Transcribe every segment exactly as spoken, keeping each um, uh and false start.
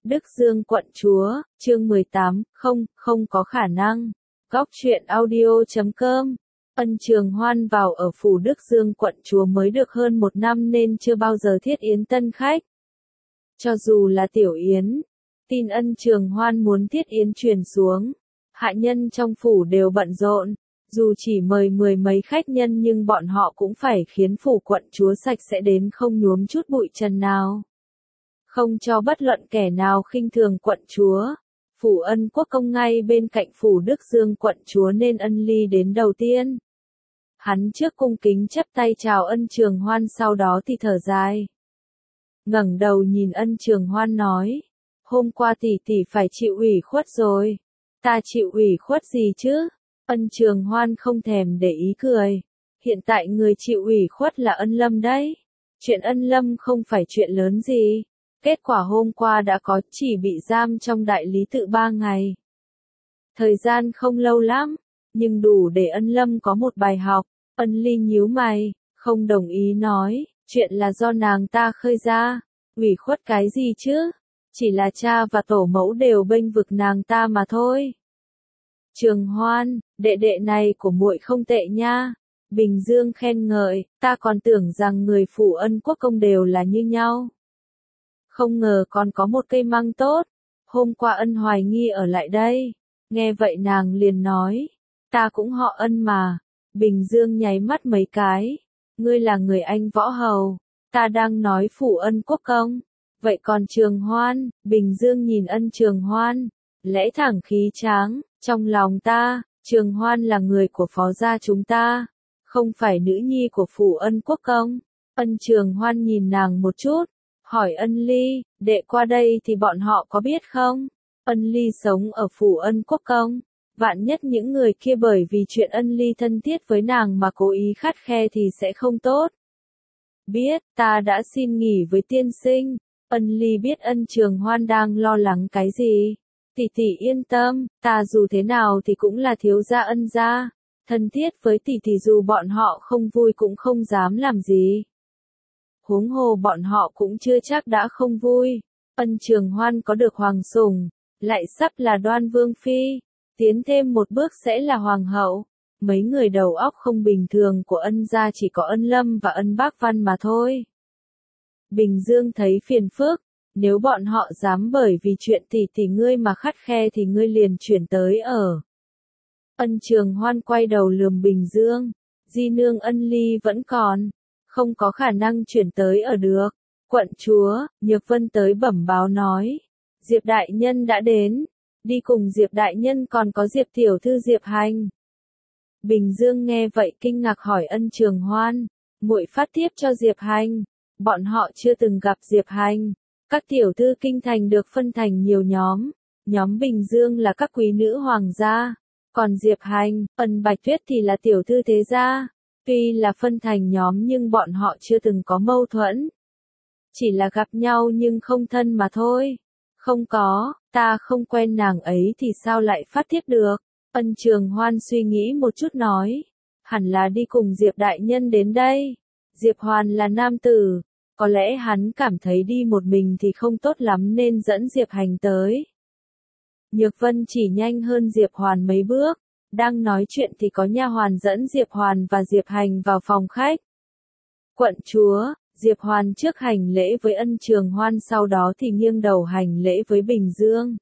Đức Dương quận chúa, chương mười tám, không, không có khả năng. Góc truyện audio chấm com. Ân Trường Hoan vào ở phủ Đức Dương quận chúa mới được hơn một năm nên chưa bao giờ thiết yến tân khách. Cho dù là tiểu yến, tin Ân Trường Hoan muốn thiết yến truyền xuống, hạ nhân trong phủ đều bận rộn. Dù chỉ mời mười mấy khách nhân nhưng bọn họ cũng phải khiến phủ quận chúa sạch sẽ đến không nhuốm chút bụi trần nào. Không cho bất luận kẻ nào khinh thường quận chúa. Phủ Ân Quốc Công ngay bên cạnh phủ Đức Dương quận chúa nên Ân Ly đến đầu tiên. Hắn trước cung kính chắp tay chào Ân Trường Hoan, sau đó thì thở dài. Ngẩng đầu nhìn Ân Trường Hoan nói, hôm qua tỷ tỷ phải chịu ủy khuất rồi. Ta chịu ủy khuất gì chứ? Ân Trường Hoan không thèm để ý cười. Hiện tại người chịu ủy khuất là Ân Lâm đấy. Chuyện Ân Lâm không phải chuyện lớn gì. Kết quả hôm qua đã có, chỉ bị giam trong đại lý tự ba ngày. Thời gian không lâu lắm, nhưng đủ để Ân Lâm có một bài học. Ân Ly nhíu mày, không đồng ý nói, chuyện là do nàng ta khơi ra. Ủy khuất cái gì chứ? Chỉ là cha và tổ mẫu đều bênh vực nàng ta mà thôi. Trường Hoan, đệ đệ này của muội không tệ nha. Bình Dương khen ngợi, ta còn tưởng rằng người phủ Ân Quốc Công đều là như nhau. Không ngờ còn có một cây măng tốt. Hôm qua Ân Hoài Nghi ở lại đây. Nghe vậy nàng liền nói, ta cũng họ Ân mà. Bình Dương nháy mắt mấy cái. Ngươi là người Anh võ hầu. Ta đang nói phủ Ân Quốc Công. Vậy còn Trường Hoan? Bình Dương nhìn Ân Trường Hoan, lẽ thẳng khí tráng. Trong lòng ta, Trường Hoan là người của phó gia chúng ta, không phải nữ nhi của phủ Ân Quốc Công. Ân Trường Hoan nhìn nàng một chút, hỏi Ân Ly, đệ qua đây thì bọn họ có biết không? Ân Ly sống ở phủ Ân Quốc Công, vạn nhất những người kia bởi vì chuyện Ân Ly thân thiết với nàng mà cố ý khắt khe thì sẽ không tốt. Biết, ta đã xin nghỉ với tiên sinh. Ân Ly biết Ân Trường Hoan đang lo lắng cái gì. Tỷ tỷ yên tâm, ta dù thế nào thì cũng là thiếu gia Ân gia, thân thiết với tỷ tỷ dù bọn họ không vui cũng không dám làm gì. Huống hồ bọn họ cũng chưa chắc đã không vui. Ân Trường Hoan có được hoàng sủng, lại sắp là Đoan Vương phi, tiến thêm một bước sẽ là hoàng hậu. Mấy người đầu óc không bình thường của Ân gia chỉ có Ân Lâm và Ân Bác Văn mà thôi. Bình Dương thấy phiền phức. Nếu bọn họ dám bởi vì chuyện tỷ tỷ ngươi mà khắt khe thì ngươi liền chuyển tới ở. Ân Trường Hoan quay đầu lườm Bình Dương. Di nương Ân Ly vẫn còn. Không có khả năng chuyển tới ở được. Quận chúa, Nhược Vân tới bẩm báo nói. Diệp đại nhân đã đến. Đi cùng Diệp đại nhân còn có Diệp tiểu thư Diệp Hành. Bình Dương nghe vậy kinh ngạc hỏi Ân Trường Hoan. Muội phát tiếp cho Diệp Hành. Bọn họ chưa từng gặp Diệp Hành. Các tiểu thư kinh thành được phân thành nhiều nhóm. Nhóm Bình Dương là các quý nữ hoàng gia. Còn Diệp Hành, Ân Bạch Tuyết thì là tiểu thư thế gia. Tuy là phân thành nhóm nhưng bọn họ chưa từng có mâu thuẫn. Chỉ là gặp nhau nhưng không thân mà thôi. Không có, ta không quen nàng ấy thì sao lại phát tiếp được. Ân Trường Hoan suy nghĩ một chút nói. Hẳn là đi cùng Diệp đại nhân đến đây. Diệp Hoàn là nam tử. Có lẽ hắn cảm thấy đi một mình thì không tốt lắm nên dẫn Diệp Hành tới. Nhược Vân chỉ nhanh hơn Diệp Hoàn mấy bước. Đang nói chuyện thì có nha hoàn dẫn Diệp Hoàn và Diệp Hành vào phòng khách. Quận chúa, Diệp Hoàn trước hành lễ với Ân Trường Hoan, sau đó thì nghiêng đầu hành lễ với Bình Dương.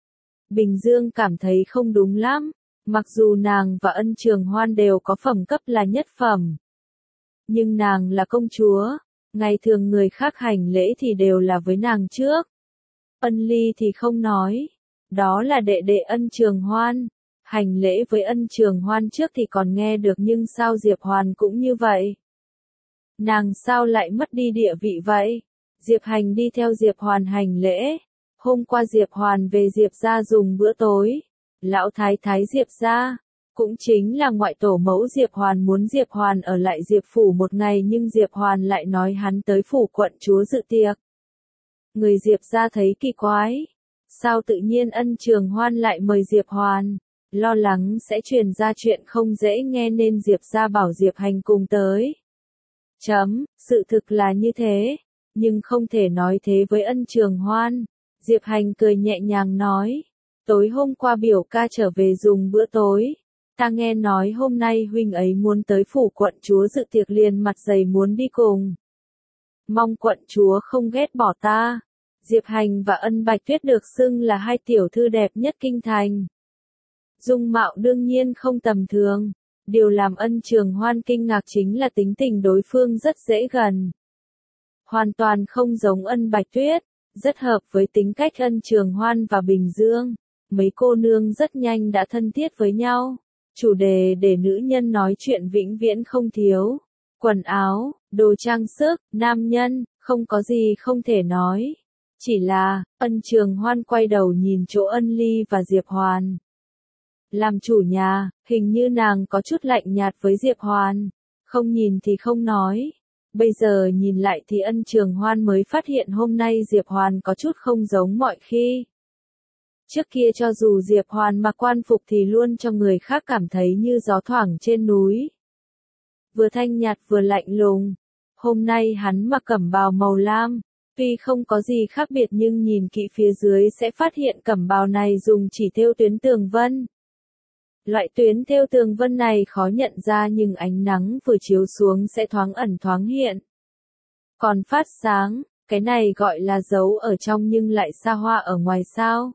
Bình Dương cảm thấy không đúng lắm. Mặc dù nàng và Ân Trường Hoan đều có phẩm cấp là nhất phẩm. Nhưng nàng là công chúa. Ngày thường người khác hành lễ thì đều là với nàng trước. Ân Ly thì không nói. Đó là đệ đệ Ân Trường Hoan. Hành lễ với Ân Trường Hoan trước thì còn nghe được nhưng sao Diệp Hoàn cũng như vậy? Nàng sao lại mất đi địa vị vậy? Diệp Hành đi theo Diệp Hoàn hành lễ. Hôm qua Diệp Hoàn về Diệp gia dùng bữa tối. Lão thái thái Diệp gia, cũng chính là ngoại tổ mẫu Diệp Hoàn muốn Diệp Hoàn ở lại Diệp phủ một ngày nhưng Diệp Hoàn lại nói hắn tới phủ quận chúa dự tiệc. Người Diệp gia thấy kỳ quái. Sao tự nhiên Ân Trường Hoan lại mời Diệp Hoàn? Lo lắng sẽ truyền ra chuyện không dễ nghe nên Diệp gia bảo Diệp Hành cùng tới. Chấm, sự thực là như thế. Nhưng không thể nói thế với Ân Trường Hoan. Diệp Hành cười nhẹ nhàng nói. Tối hôm qua biểu ca trở về dùng bữa tối. Ta nghe nói hôm nay huynh ấy muốn tới phủ quận chúa dự tiệc liền mặt dày muốn đi cùng. Mong quận chúa không ghét bỏ ta. Diệp Hành và Ân Bạch Tuyết được xưng là hai tiểu thư đẹp nhất kinh thành. Dung mạo đương nhiên không tầm thường. Điều làm Ân Trường Hoan kinh ngạc chính là tính tình đối phương rất dễ gần. Hoàn toàn không giống Ân Bạch Tuyết, rất hợp với tính cách Ân Trường Hoan và Bình Dương. Mấy cô nương rất nhanh đã thân thiết với nhau. Chủ đề để nữ nhân nói chuyện vĩnh viễn không thiếu. Quần áo, đồ trang sức, nam nhân, không có gì không thể nói. Chỉ là, Ân Trường Hoan quay đầu nhìn chỗ Ân Ly và Diệp Hoàn. Làm chủ nhà, hình như nàng có chút lạnh nhạt với Diệp Hoàn. Không nhìn thì không nói. Bây giờ nhìn lại thì Ân Trường Hoan mới phát hiện hôm nay Diệp Hoàn có chút không giống mọi khi. Trước kia cho dù Diệp Hoàn mặc quan phục thì luôn cho người khác cảm thấy như gió thoảng trên núi. Vừa thanh nhạt vừa lạnh lùng. Hôm nay hắn mặc cẩm bào màu lam. Tuy không có gì khác biệt nhưng nhìn kỹ phía dưới sẽ phát hiện cẩm bào này dùng chỉ thêu tuyến tường vân. Loại tuyến thêu tường vân này khó nhận ra nhưng ánh nắng vừa chiếu xuống sẽ thoáng ẩn thoáng hiện. Còn phát sáng, cái này gọi là dấu ở trong nhưng lại xa hoa ở ngoài sao.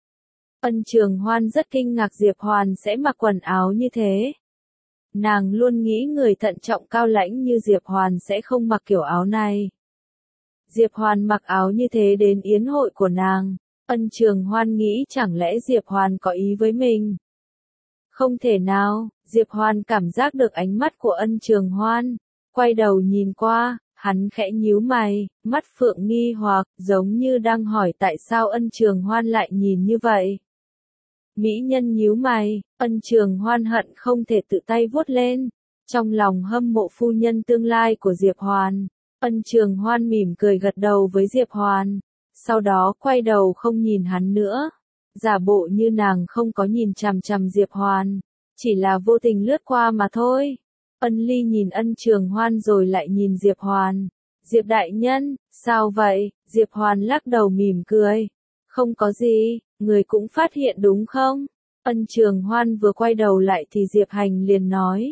Ân Trường Hoan rất kinh ngạc Diệp Hoàn sẽ mặc quần áo như thế. Nàng luôn nghĩ người thận trọng cao lãnh như Diệp Hoàn sẽ không mặc kiểu áo này. Diệp Hoàn mặc áo như thế đến yến hội của nàng. Ân Trường Hoan nghĩ chẳng lẽ Diệp Hoàn có ý với mình. Không thể nào, Diệp Hoàn cảm giác được ánh mắt của Ân Trường Hoan. Quay đầu nhìn qua, hắn khẽ nhíu mày, mắt phượng nghi hoặc, giống như đang hỏi tại sao Ân Trường Hoan lại nhìn như vậy. Mỹ nhân nhíu mày, Ân Trường Hoan hận không thể tự tay vuốt lên. Trong lòng hâm mộ phu nhân tương lai của Diệp Hoàn. Ân Trường Hoan mỉm cười gật đầu với Diệp Hoàn. Sau đó quay đầu không nhìn hắn nữa. Giả bộ như nàng không có nhìn chằm chằm Diệp Hoàn. Chỉ là vô tình lướt qua mà thôi. Ân Ly nhìn Ân Trường Hoan rồi lại nhìn Diệp Hoàn. Diệp đại nhân, sao vậy? Diệp Hoàn lắc đầu mỉm cười. Không có gì, người cũng phát hiện đúng không? Ân Trường Hoan vừa quay đầu lại thì Diệp Hành liền nói.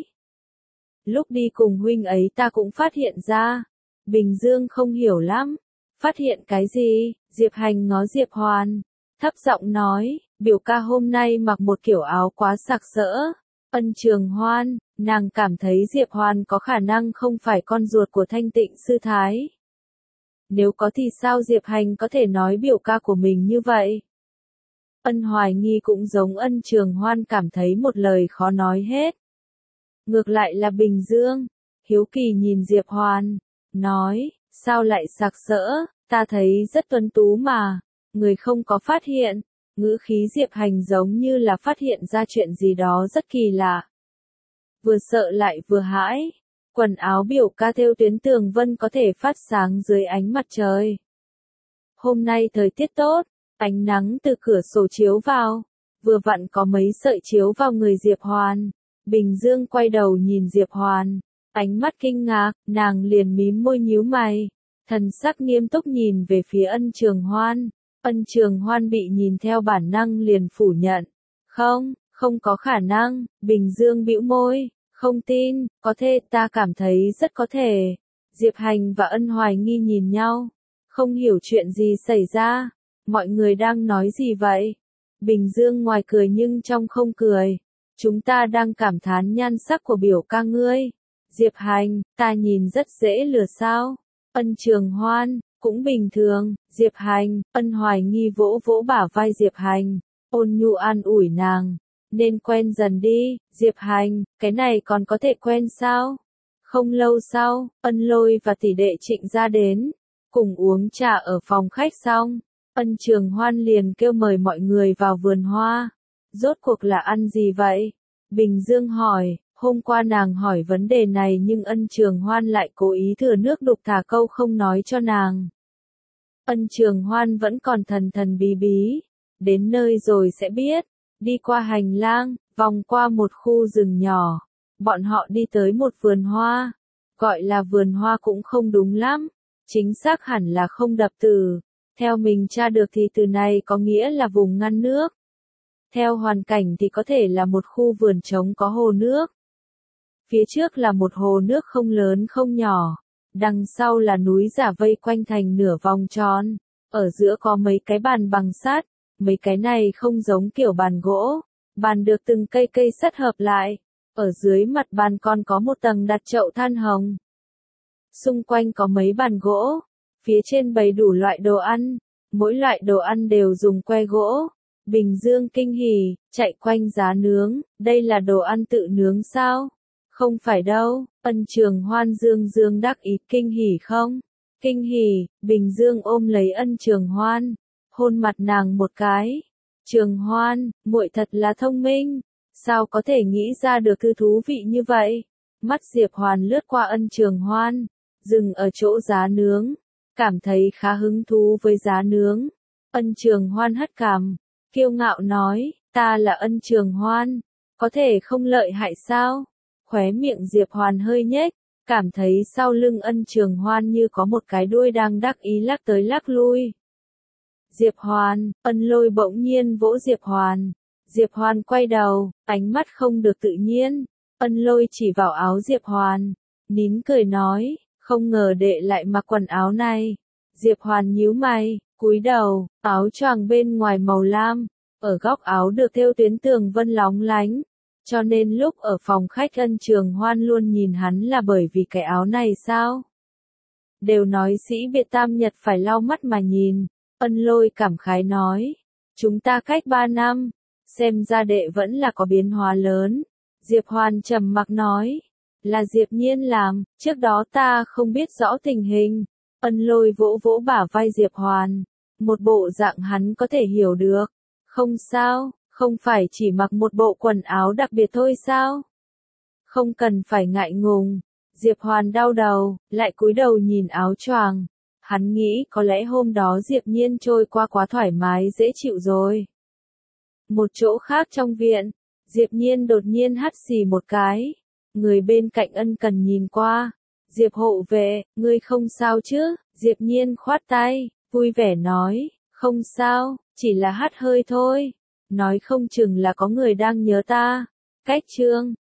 Lúc đi cùng huynh ấy ta cũng phát hiện ra. Bình Dương không hiểu lắm. Phát hiện cái gì? Diệp Hành ngó Diệp Hoàn. Thấp giọng nói, biểu ca hôm nay mặc một kiểu áo quá sặc sỡ. Ân Trường Hoan, nàng cảm thấy Diệp Hoàn có khả năng không phải con ruột của Thanh Tịnh sư thái. Nếu có thì sao Diệp Hành có thể nói biểu ca của mình như vậy? Ân Hoài Nghi cũng giống Ân Trường Hoan cảm thấy một lời khó nói hết. Ngược lại là Bình Dương, hiếu kỳ nhìn Diệp Hoàn, nói, sao lại sặc sỡ, ta thấy rất tuấn tú mà, người không có phát hiện. Ngữ khí Diệp Hành giống như là phát hiện ra chuyện gì đó rất kỳ lạ. Vừa sợ lại vừa hãi. Quần áo biểu ca thêu tuyến tường vân có thể phát sáng dưới ánh mặt trời. Hôm nay thời tiết tốt, ánh nắng từ cửa sổ chiếu vào. Vừa vặn có mấy sợi chiếu vào người Diệp Hoàn. Bình Dương quay đầu nhìn Diệp Hoàn. Ánh mắt kinh ngạc, nàng liền mím môi nhíu mày. Thần sắc nghiêm túc nhìn về phía Ân Trường Hoan. Ân Trường Hoan bị nhìn theo bản năng liền phủ nhận. Không, không có khả năng. Bình Dương bĩu môi. Không tin, có thể ta cảm thấy rất có thể. Diệp Hành và Ân Hoài Nghi nhìn nhau. Không hiểu chuyện gì xảy ra. Mọi người đang nói gì vậy? Bình Dương ngoài cười nhưng trong không cười. Chúng ta đang cảm thán nhan sắc của biểu ca ngươi. Diệp Hành, ta nhìn rất dễ lừa sao? Ân Trường Hoan, cũng bình thường. Diệp Hành, Ân Hoài Nghi vỗ vỗ bả vai Diệp Hành. Ôn nhu an ủi nàng. Nên quen dần đi, Diệp Hành, cái này còn có thể quen sao? Không lâu sau, Ân Lôi và tỷ đệ Trịnh ra đến, cùng uống trà ở phòng khách xong, Ân Trường Hoan liền kêu mời mọi người vào vườn hoa. Rốt cuộc là ăn gì vậy? Bình Dương hỏi, hôm qua nàng hỏi vấn đề này nhưng Ân Trường Hoan lại cố ý thừa nước đục thả câu không nói cho nàng. Ân Trường Hoan vẫn còn thần thần bí bí, đến nơi rồi sẽ biết. Đi qua hành lang, vòng qua một khu rừng nhỏ, bọn họ đi tới một vườn hoa. Gọi là vườn hoa cũng không đúng lắm, chính xác hẳn là không đập từ. Theo mình tra được thì từ này có nghĩa là vùng ngăn nước. Theo hoàn cảnh thì có thể là một khu vườn trống có hồ nước. Phía trước là một hồ nước không lớn không nhỏ. Đằng sau là núi giả vây quanh thành nửa vòng tròn. Ở giữa có mấy cái bàn bằng sắt. Mấy cái này không giống kiểu bàn gỗ. Bàn được từng cây cây sắt hợp lại. Ở dưới mặt bàn còn có một tầng đặt chậu than hồng. Xung quanh có mấy bàn gỗ. Phía trên bày đủ loại đồ ăn. Mỗi loại đồ ăn đều dùng que gỗ. Bình dương kinh hỉ, chạy quanh giá nướng. Đây là đồ ăn tự nướng sao? Không phải đâu. Ân Trường Hoan dương dương đắc ý. Kinh hỉ không? Kinh hỉ. Bình Dương ôm lấy Ân Trường Hoan. Hôn mặt nàng một cái. Trường Hoan, muội thật là thông minh. Sao có thể nghĩ ra được thứ thú vị như vậy? Mắt Diệp Hoàn lướt qua Ân Trường Hoan. Dừng ở chỗ giá nướng. Cảm thấy khá hứng thú với giá nướng. Ân Trường Hoan hất cằm. Kiêu ngạo nói, ta là Ân Trường Hoan. Có thể không lợi hại sao? Khóe miệng Diệp Hoàn hơi nhếch. Cảm thấy sau lưng Ân Trường Hoan như có một cái đuôi đang đắc ý lắc tới lắc lui. Diệp Hoàn, Ân Lôi bỗng nhiên vỗ Diệp Hoàn. Diệp Hoàn quay đầu, ánh mắt không được tự nhiên. Ân Lôi chỉ vào áo Diệp Hoàn. Nín cười nói, không ngờ đệ lại mặc quần áo này. Diệp Hoàn nhíu mày, cúi đầu, áo choàng bên ngoài màu lam. Ở góc áo được thêu tuyến tường vân lóng lánh. Cho nên lúc ở phòng khách Ân Trường Hoan luôn nhìn hắn là bởi vì cái áo này sao? Đều nói sĩ biệt tam nhật phải lau mắt mà nhìn. Ân Lôi cảm khái nói. Chúng ta cách ba năm. Xem ra đệ vẫn là có biến hóa lớn. Diệp Hoàn trầm mặc nói. Là Diệp Nhiên làm, trước đó ta không biết rõ tình hình. Ân Lôi vỗ vỗ bả vai Diệp Hoàn. Một bộ dạng hắn có thể hiểu được. Không sao, không phải chỉ mặc một bộ quần áo đặc biệt thôi sao? Không cần phải ngại ngùng. Diệp Hoàn đau đầu, lại cúi đầu nhìn áo choàng. Hắn nghĩ có lẽ hôm đó Diệp Nhiên trôi qua quá thoải mái dễ chịu rồi. Một chỗ khác trong viện, Diệp Nhiên đột nhiên hắt xì một cái. Người bên cạnh ân cần nhìn qua. Diệp hộ vệ, ngươi không sao chứ? Diệp Nhiên khoát tay, vui vẻ nói, không sao, chỉ là hắt hơi thôi. Nói không chừng là có người đang nhớ ta. Cách chương